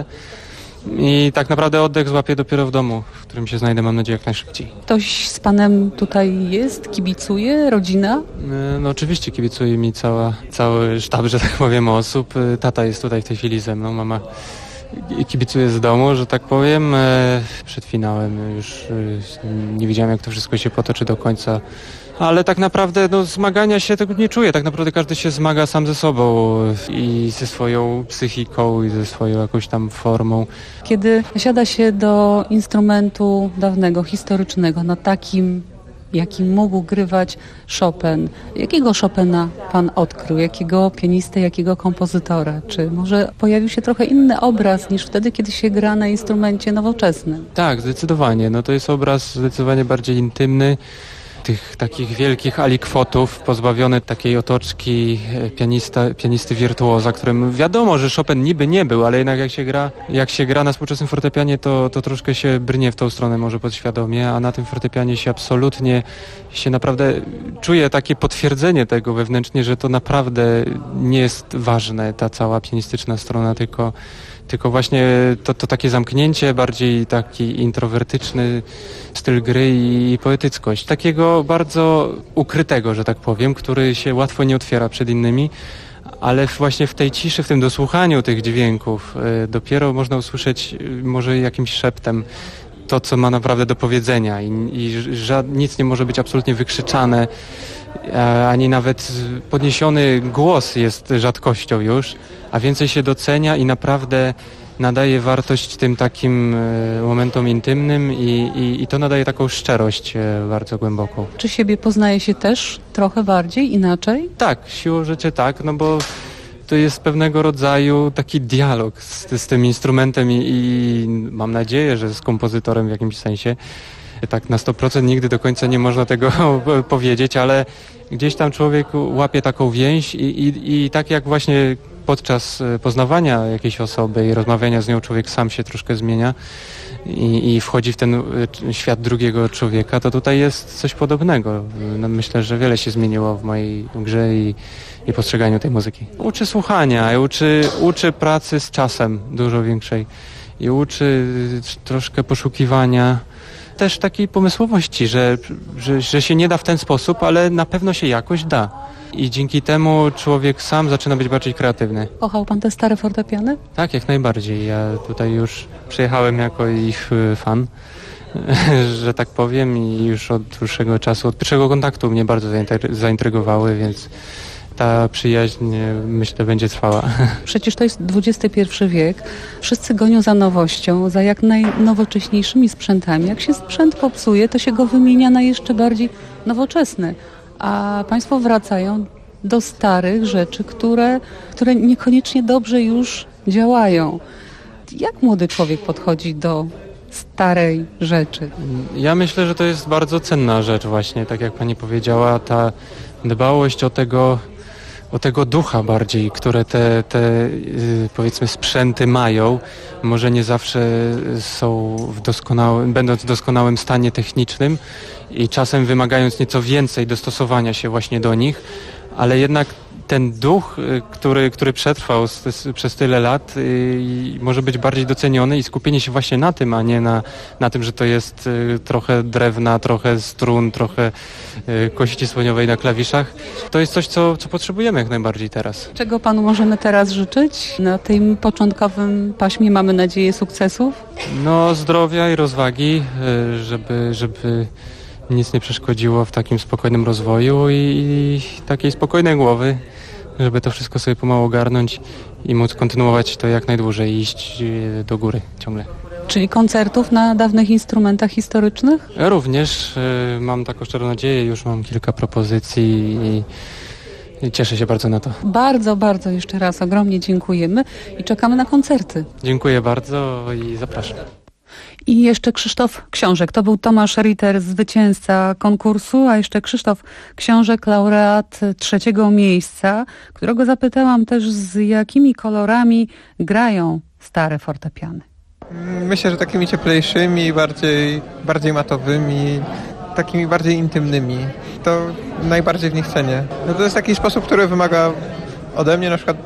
I tak naprawdę oddech złapię dopiero w domu, w którym się znajdę, mam nadzieję, jak najszybciej. Ktoś z panem tutaj jest? Kibicuje? Rodzina? No oczywiście kibicuje mi cały sztab, że tak powiem, osób. Tata jest tutaj w tej chwili ze mną, mama kibicuje z domu, że tak powiem. Przed finałem już nie wiedziałem, jak to wszystko się potoczy do końca. Ale tak naprawdę zmagania się tego nie czuję. Tak naprawdę każdy się zmaga sam ze sobą i ze swoją psychiką i ze swoją jakąś tam formą. Kiedy siada się do instrumentu dawnego, historycznego, na takim, jakim mógł grywać Chopin, jakiego Chopina pan odkrył? Jakiego pianistę, jakiego kompozytora? Czy może pojawił się trochę inny obraz niż wtedy, kiedy się gra na instrumencie nowoczesnym? Tak, zdecydowanie. To jest obraz zdecydowanie bardziej intymny. Tych takich wielkich alikwotów, pozbawiony takiej otoczki pianisty wirtuoza, którym wiadomo, że Chopin niby nie był, ale jednak jak się gra na współczesnym fortepianie, to troszkę się brnie w tą stronę może podświadomie, a na tym fortepianie się absolutnie, naprawdę czuje takie potwierdzenie tego wewnętrznie, że to naprawdę nie jest ważne, ta cała pianistyczna strona, tylko właśnie to takie zamknięcie, bardziej taki introwertyczny styl gry i poetyckość. Takiego bardzo ukrytego, że tak powiem, który się łatwo nie otwiera przed innymi, ale właśnie w tej ciszy, w tym dosłuchaniu tych dźwięków dopiero można usłyszeć może jakimś szeptem to, co ma naprawdę do powiedzenia i nic nie może być absolutnie wykrzyczane, ani nawet podniesiony głos jest rzadkością już, a więcej się docenia i naprawdę nadaje wartość tym takim momentom intymnym i to nadaje taką szczerość bardzo głęboką. Czy siebie poznaje się też trochę bardziej, inaczej? Tak, siłą rzeczy tak, bo to jest pewnego rodzaju taki dialog z tym instrumentem i mam nadzieję, że z kompozytorem w jakimś sensie. Tak na 100% nigdy do końca nie można tego powiedzieć, ale gdzieś tam człowiek łapie taką więź i tak jak właśnie podczas poznawania jakiejś osoby i rozmawiania z nią człowiek sam się troszkę zmienia i wchodzi w ten świat drugiego człowieka, to tutaj jest coś podobnego. Myślę, że wiele się zmieniło w mojej grze i postrzeganiu tej muzyki. Uczy słuchania, uczy pracy z czasem dużo większej i uczy troszkę poszukiwania, też takiej pomysłowości, że się nie da w ten sposób, ale na pewno się jakoś da. I dzięki temu człowiek sam zaczyna być bardziej kreatywny. Kochał pan te stare fortepiany? Tak, jak najbardziej. Ja tutaj już przyjechałem jako ich fan, że tak powiem, i już od dłuższego czasu, od pierwszego kontaktu mnie bardzo zaintrygowały, więc ta przyjaźń, myślę, będzie trwała. Przecież to jest XXI wiek. Wszyscy gonią za nowością, za jak najnowocześniejszymi sprzętami. Jak się sprzęt popsuje, to się go wymienia na jeszcze bardziej nowoczesny. A państwo wracają do starych rzeczy, które niekoniecznie dobrze już działają. Jak młody człowiek podchodzi do starej rzeczy? Ja myślę, że to jest bardzo cenna rzecz właśnie, tak jak pani powiedziała, ta dbałość o tego ducha bardziej, które te powiedzmy sprzęty mają. Może nie zawsze są będąc w doskonałym stanie technicznym i czasem wymagając nieco więcej dostosowania się właśnie do nich, ale jednak ten duch, który przetrwał przez tyle lat, może być bardziej doceniony i skupienie się właśnie na tym, a nie na tym, że to jest trochę drewna, trochę strun, trochę kości słoniowej na klawiszach. To jest coś, co potrzebujemy jak najbardziej teraz. Czego panu możemy teraz życzyć? Na tym początkowym paśmie mamy nadzieję sukcesów? Zdrowia i rozwagi, żeby nic nie przeszkodziło w takim spokojnym rozwoju i takiej spokojnej głowy, żeby to wszystko sobie pomału ogarnąć i móc kontynuować to jak najdłużej i iść do góry ciągle. Czyli koncertów na dawnych instrumentach historycznych? Również mam taką szczerą nadzieję, już mam kilka propozycji i cieszę się bardzo na to. Bardzo, bardzo jeszcze raz ogromnie dziękujemy i czekamy na koncerty. Dziękuję bardzo i zapraszam. I jeszcze Krzysztof Książek. To był Tomasz Ritter, zwycięzca konkursu, a jeszcze Krzysztof Książek, laureat 3. miejsca, którego zapytałam też, z jakimi kolorami grają stare fortepiany. Myślę, że takimi cieplejszymi, bardziej matowymi, takimi bardziej intymnymi. To najbardziej w nich cenię. No to jest taki sposób, który wymaga ode mnie na przykład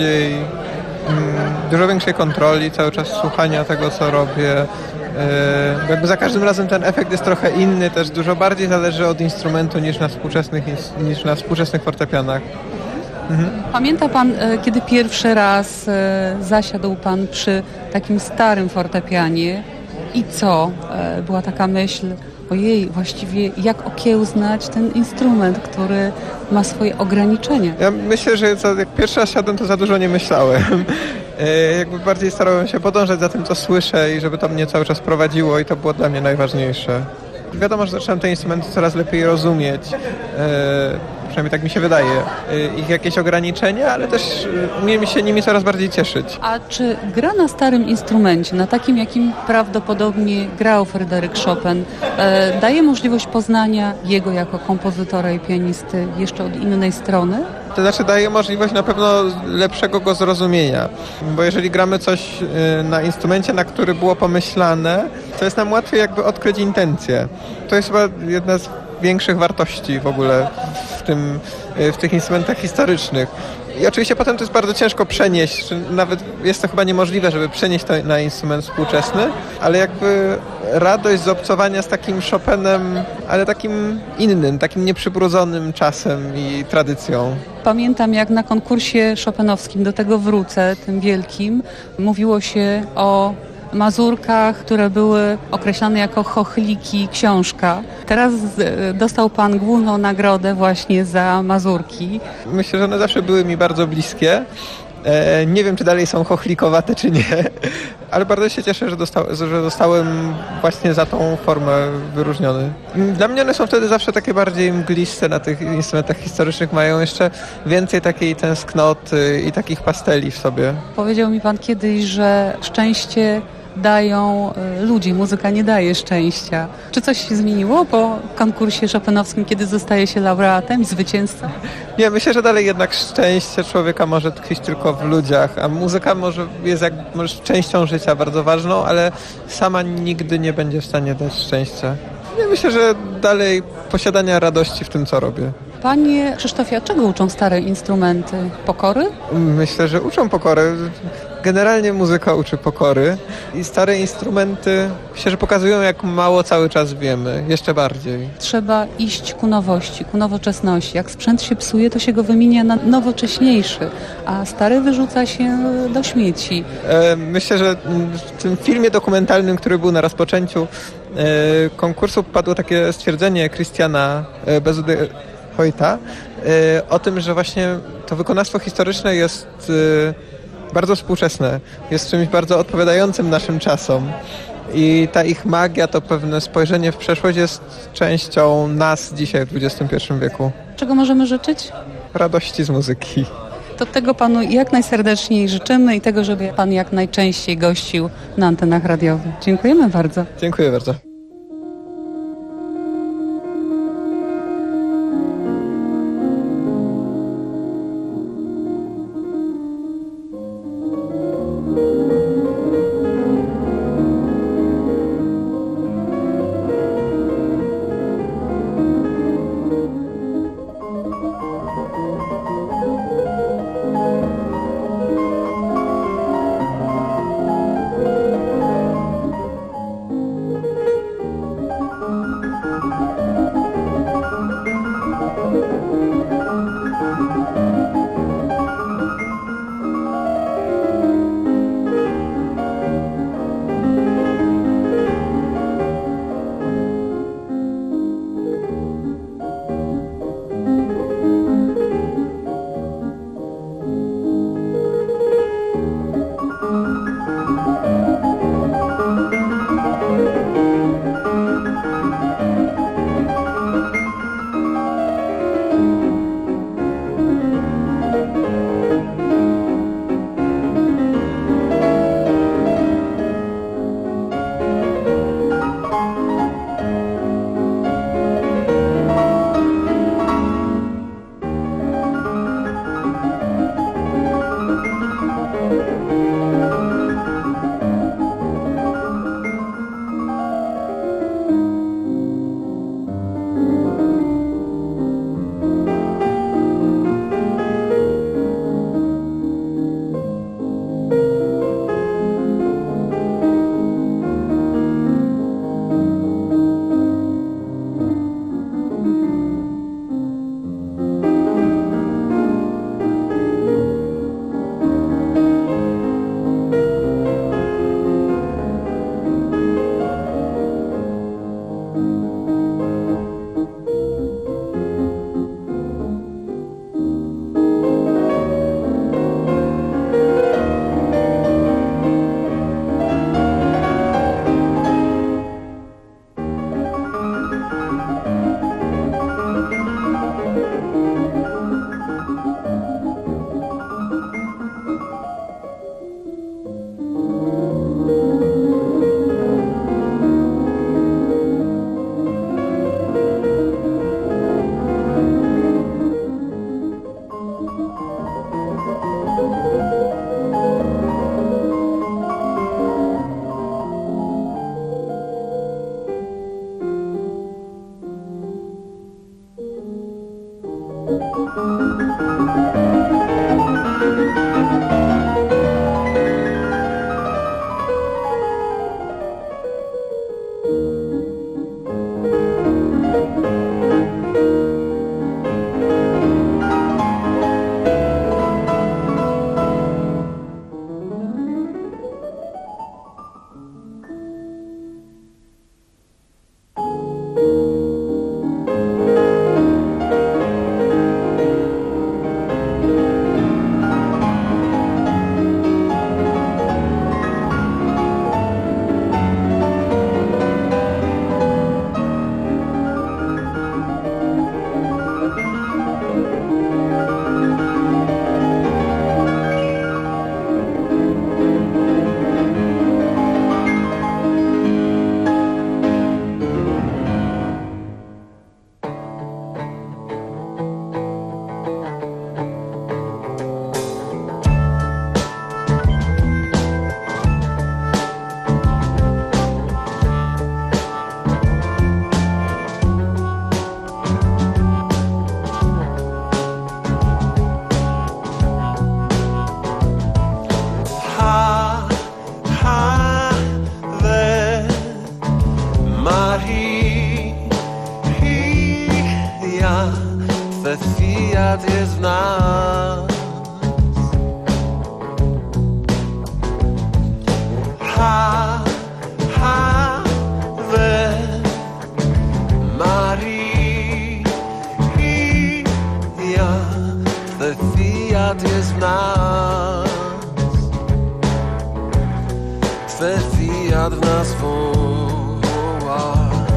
dużo większej kontroli, cały czas słuchania tego, co robię. Jakby za każdym razem ten efekt jest trochę inny, też dużo bardziej zależy od instrumentu niż na współczesnych fortepianach. Pamięta pan, kiedy pierwszy raz zasiadł pan przy takim starym fortepianie i co? Była taka myśl, ojej, właściwie jak okiełznać ten instrument, który ma swoje ograniczenia? Ja myślę, że jak pierwszy raz siadłem, to za dużo nie myślałem. Jakby bardziej starałem się podążać za tym, co słyszę i żeby to mnie cały czas prowadziło i to było dla mnie najważniejsze. Wiadomo, że zacząłem te instrumenty coraz lepiej rozumieć, przynajmniej tak mi się wydaje, ich jakieś ograniczenia, ale też umiem się nimi coraz bardziej cieszyć. A czy gra na starym instrumencie, na takim, jakim prawdopodobnie grał Fryderyk Chopin, daje możliwość poznania jego jako kompozytora i pianisty jeszcze od innej strony? To znaczy daje możliwość na pewno lepszego go zrozumienia, bo jeżeli gramy coś na instrumencie, na który było pomyślane, to jest nam łatwiej jakby odkryć intencje. To jest chyba jedna z większych wartości w ogóle w tych instrumentach historycznych. I oczywiście potem to jest bardzo ciężko przenieść, czy nawet jest to chyba niemożliwe, żeby przenieść to na instrument współczesny, ale jakby radość z obcowania z takim Chopinem, ale takim innym, takim nieprzybrudzonym czasem i tradycją. Pamiętam, jak na konkursie chopinowskim, do tego wrócę, tym wielkim, mówiło się o mazurkach, które były określane jako chochliki książka. Teraz dostał pan główną nagrodę właśnie za mazurki. Myślę, że one zawsze były mi bardzo bliskie. Nie wiem, czy dalej są chochlikowate, czy nie, ale bardzo się cieszę, że zostałem właśnie za tą formę wyróżniony. Dla mnie one są wtedy zawsze takie bardziej mgliste na tych instrumentach historycznych, mają jeszcze więcej takiej tęsknoty i takich pasteli w sobie. Powiedział mi pan kiedyś, że szczęście dają ludzie, muzyka nie daje szczęścia. Czy coś się zmieniło po konkursie chopinowskim, kiedy zostaje się laureatem i zwycięzcą? Nie, myślę, że dalej jednak szczęście człowieka może tkwić tylko w ludziach, a muzyka jest częścią życia bardzo ważną, ale sama nigdy nie będzie w stanie dać szczęścia. Ja myślę, że dalej posiadania radości w tym, co robię. Panie Krzysztofie, czego uczą stare instrumenty? Pokory? Myślę, że uczą pokory. Generalnie muzyka uczy pokory i stare instrumenty myślę, że pokazują, jak mało cały czas wiemy, jeszcze bardziej. Trzeba iść ku nowości, ku nowoczesności. Jak sprzęt się psuje, to się go wymienia na nowocześniejszy, a stary wyrzuca się do śmieci. Myślę, że w tym filmie dokumentalnym, który był na rozpoczęciu konkursu, padło takie stwierdzenie Christiana Bezudy-Hojta o tym, że właśnie to wykonawstwo historyczne jest bardzo współczesne, jest czymś bardzo odpowiadającym naszym czasom i ta ich magia, to pewne spojrzenie w przeszłość jest częścią nas dzisiaj w XXI wieku. Czego możemy życzyć? Radości z muzyki. To tego panu jak najserdeczniej życzymy i tego, żeby pan jak najczęściej gościł na antenach radiowych. Dziękujemy bardzo. Dziękuję bardzo. w nas. Ave Maria, Twy fiat jest w nas. Twy fiat w nas woła.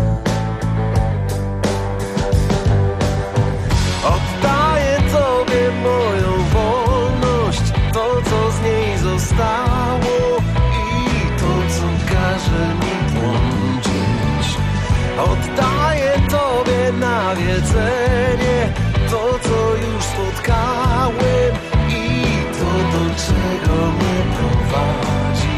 Oddaję Tobie moją wolność, to co z niej zostało i to co każe mi błądzić. Oddaję Tobie nawiedzenie, to co już spotkałem i to do czego mnie prowadzi.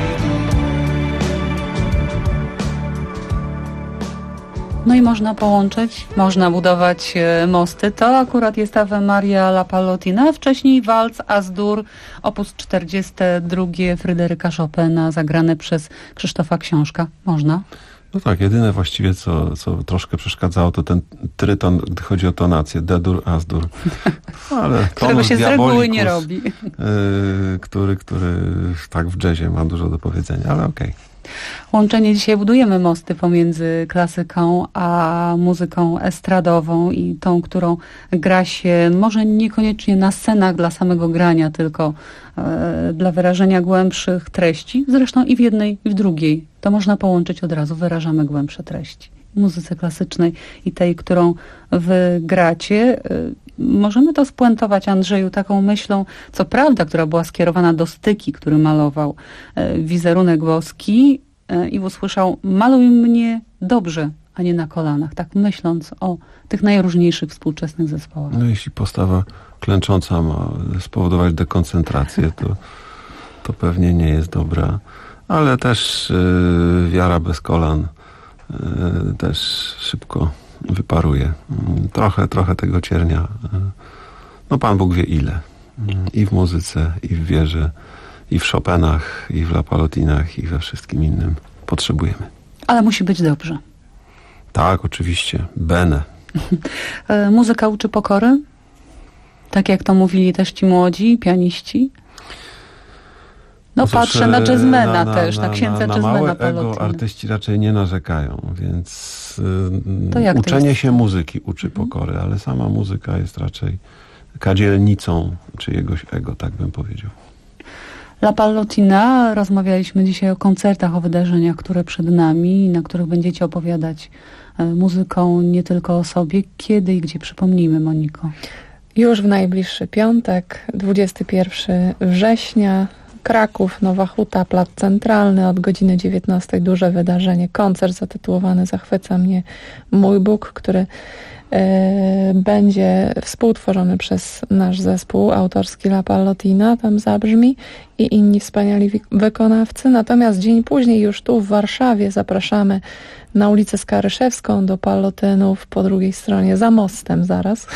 No i można połączyć, można budować mosty. To akurat jest Ave Maria La Pallotina, wcześniej walc As-Dur, opus 42 Fryderyka Chopina, zagrane przez Krzysztofa Książka. Można? No tak, jedyne właściwie, co troszkę przeszkadzało, to ten tryton, gdy chodzi o tonację, D-dur, As-dur. Ale którego się z reguły nie robi. Który tak w jazzie ma dużo do powiedzenia, ale okej. Łączenie dzisiaj budujemy mosty pomiędzy klasyką a muzyką estradową i tą, którą gra się może niekoniecznie na scenach dla samego grania, tylko dla wyrażenia głębszych treści. Zresztą i w jednej, i w drugiej. To można połączyć od razu. Wyrażamy głębsze treści. W muzyce klasycznej i tej, którą wy gracie. Możemy to spuentować, Andrzeju, taką myślą, co prawda, która była skierowana do Styki, który malował wizerunek boski i usłyszał: maluj mnie dobrze, a nie na kolanach. Tak myśląc o tych najróżniejszych współczesnych zespołach. No jeśli postawa klęcząca ma spowodować dekoncentrację, to pewnie nie jest dobra. Ale też wiara bez kolan też szybko wyparuje. Trochę tego ciernia. No Pan Bóg wie ile. I w muzyce, i w wierze, i w Chopinach, i w La Pallotinach, i we wszystkim innym potrzebujemy. Ale musi być dobrze. Tak, oczywiście. Bene. Muzyka uczy pokory? Tak jak to mówili też ci młodzi pianiści? No patrzę na jazzmana też, na księdza jazzmana małe Pallotina. ego artyści raczej nie narzekają, więc uczenie się muzyki uczy pokory, ale sama muzyka jest raczej kadzielnicą czyjegoś ego, tak bym powiedział. La Pallotina, rozmawialiśmy dzisiaj o koncertach, o wydarzeniach, które przed nami, na których będziecie opowiadać muzyką nie tylko o sobie. Kiedy i gdzie? Przypomnijmy, Moniko. Już w najbliższy piątek, 21 września, Kraków, Nowa Huta, Plac Centralny, od godziny 19. Duże wydarzenie, koncert zatytułowany Zachwyca mnie mój Bóg, który będzie współtworzony przez nasz zespół autorski La Pallotina, tam zabrzmi, i inni wspaniali wykonawcy. Natomiast dzień później już tu w Warszawie zapraszamy na ulicę Skaryszewską do Pallotynów, po drugiej stronie, za mostem zaraz,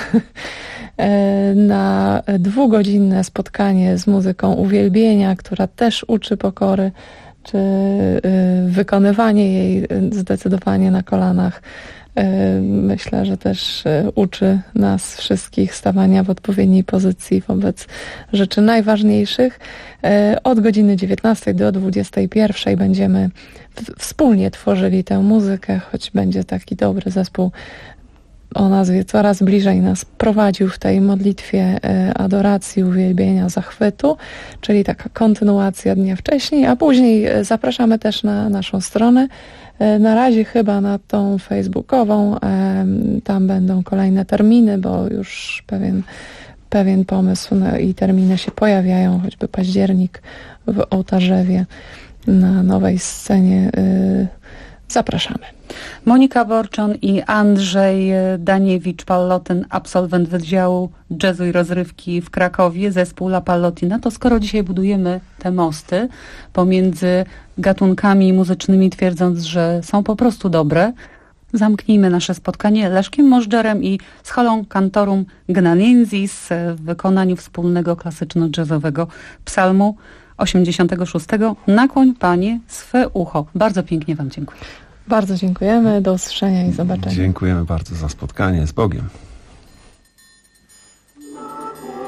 na 2-godzinne spotkanie z muzyką uwielbienia, która też uczy pokory, czy wykonywanie jej zdecydowanie na kolanach. Myślę, że też uczy nas wszystkich stawania w odpowiedniej pozycji wobec rzeczy najważniejszych. Od godziny 19 do 21 będziemy wspólnie tworzyli tę muzykę, choć będzie taki dobry zespół o nazwie Coraz bliżej nas prowadził w tej modlitwie adoracji, uwielbienia, zachwytu, czyli taka kontynuacja dnia wcześniej, a później zapraszamy też na naszą stronę. Na razie chyba na tą facebookową, tam będą kolejne terminy, bo już pewien pomysł i terminy się pojawiają, choćby październik w Ołtarzewie na nowej scenie. Zapraszamy. Monika Borczon i Andrzej Daniewicz-Pallotyn, absolwent Wydziału Jazzu i Rozrywki w Krakowie, zespół La Pallotina. To skoro dzisiaj budujemy te mosty pomiędzy gatunkami muzycznymi, twierdząc, że są po prostu dobre, zamknijmy nasze spotkanie Leszkiem Możdżerem i Scholą Cantorum Gnaniensis w wykonaniu wspólnego klasyczno-jazzowego psalmu 86. Nakłoń, Panie, swe ucho. Bardzo pięknie Wam dziękuję. Bardzo dziękujemy. Do usłyszenia i zobaczenia. Dziękujemy bardzo za spotkanie. Z Bogiem.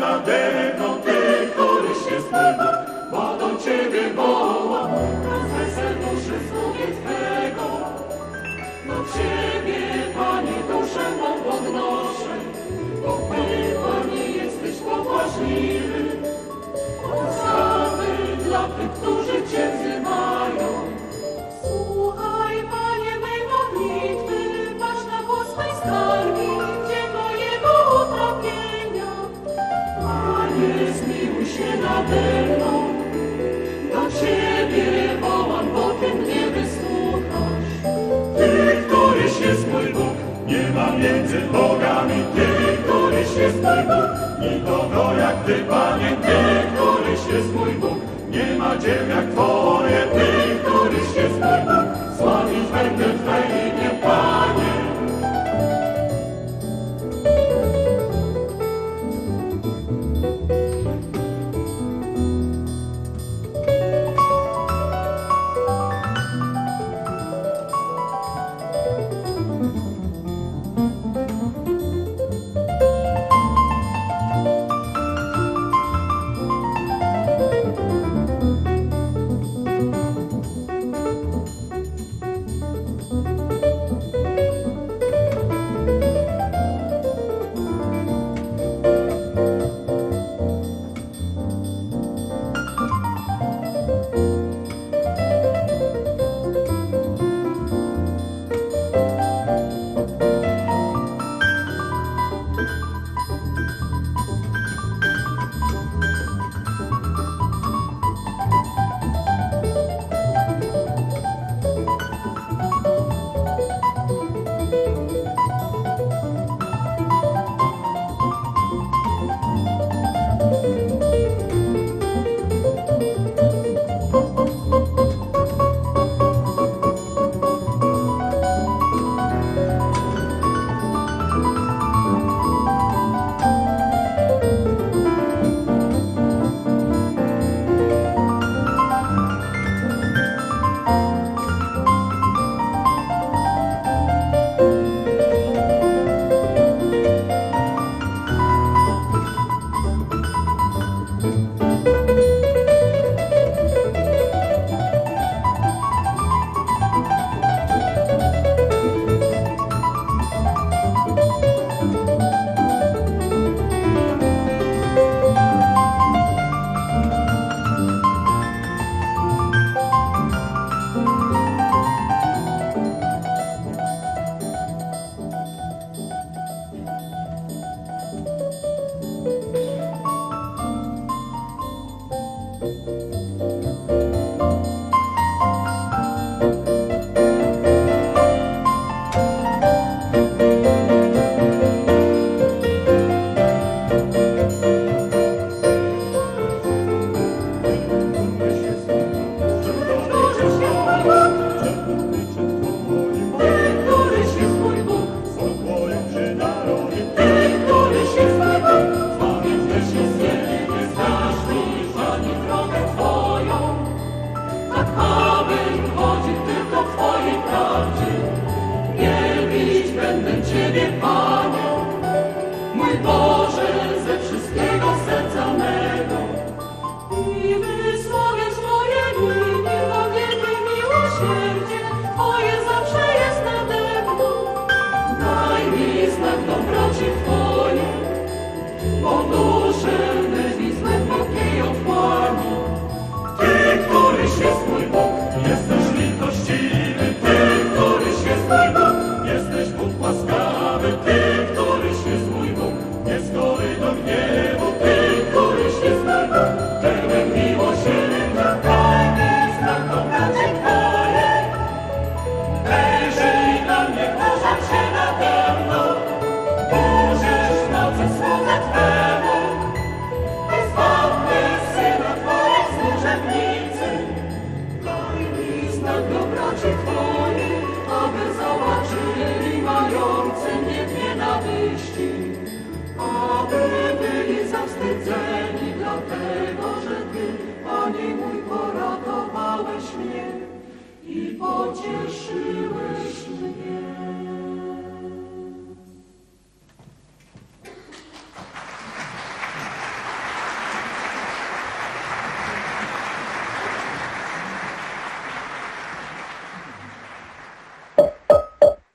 nade mną, Ty, któryś jest mój Bóg, bo do Ciebie wołam, rozweselj duszę sługi Twego. Do Ciebie, Panie, duszę mą podnoszę, bo Ty, Panie, jesteś pobłażliwy. Łaskawy dla tych, którzy Cię wzywają. Słuchaj, Panie, mej modlitwy, patrz na głos mej skargi, dzień mojego utrapienia. Panie, zmiłuj się nade mną, do Ciebie wołam, bo Ty mnie wysłuchasz. Ty, któryś jest mój Bóg, nie ma między bogami. Ty, któryś jest mój Bóg, nikogo jak Ty, Panie. Ty, któryś jest mój Bóg, nie ma dzieł jak Twoje. Ty, któryś jest mój Bóg, sławić będę Twe imię, Panie.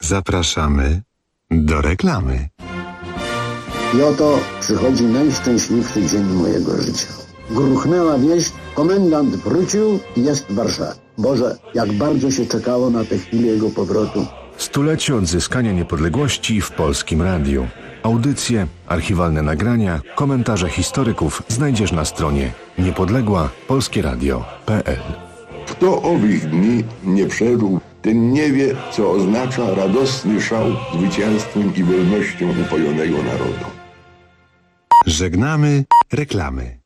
Zapraszamy do reklamy. I oto przychodzi najszczęśliwszy dzień mojego życia. Gruchnęła wieść, komendant wrócił i jest w Warszawie. Boże, jak bardzo się czekało na tę chwilę jego powrotu. Stulecie odzyskania niepodległości w Polskim Radiu. Audycje, archiwalne nagrania, komentarze historyków znajdziesz na stronie niepodległapolskieradio.pl. Kto owych dni nie przeżył, ten nie wie, co oznacza radosny szał zwycięstwem i wolnością upojonego narodu. Żegnamy reklamy.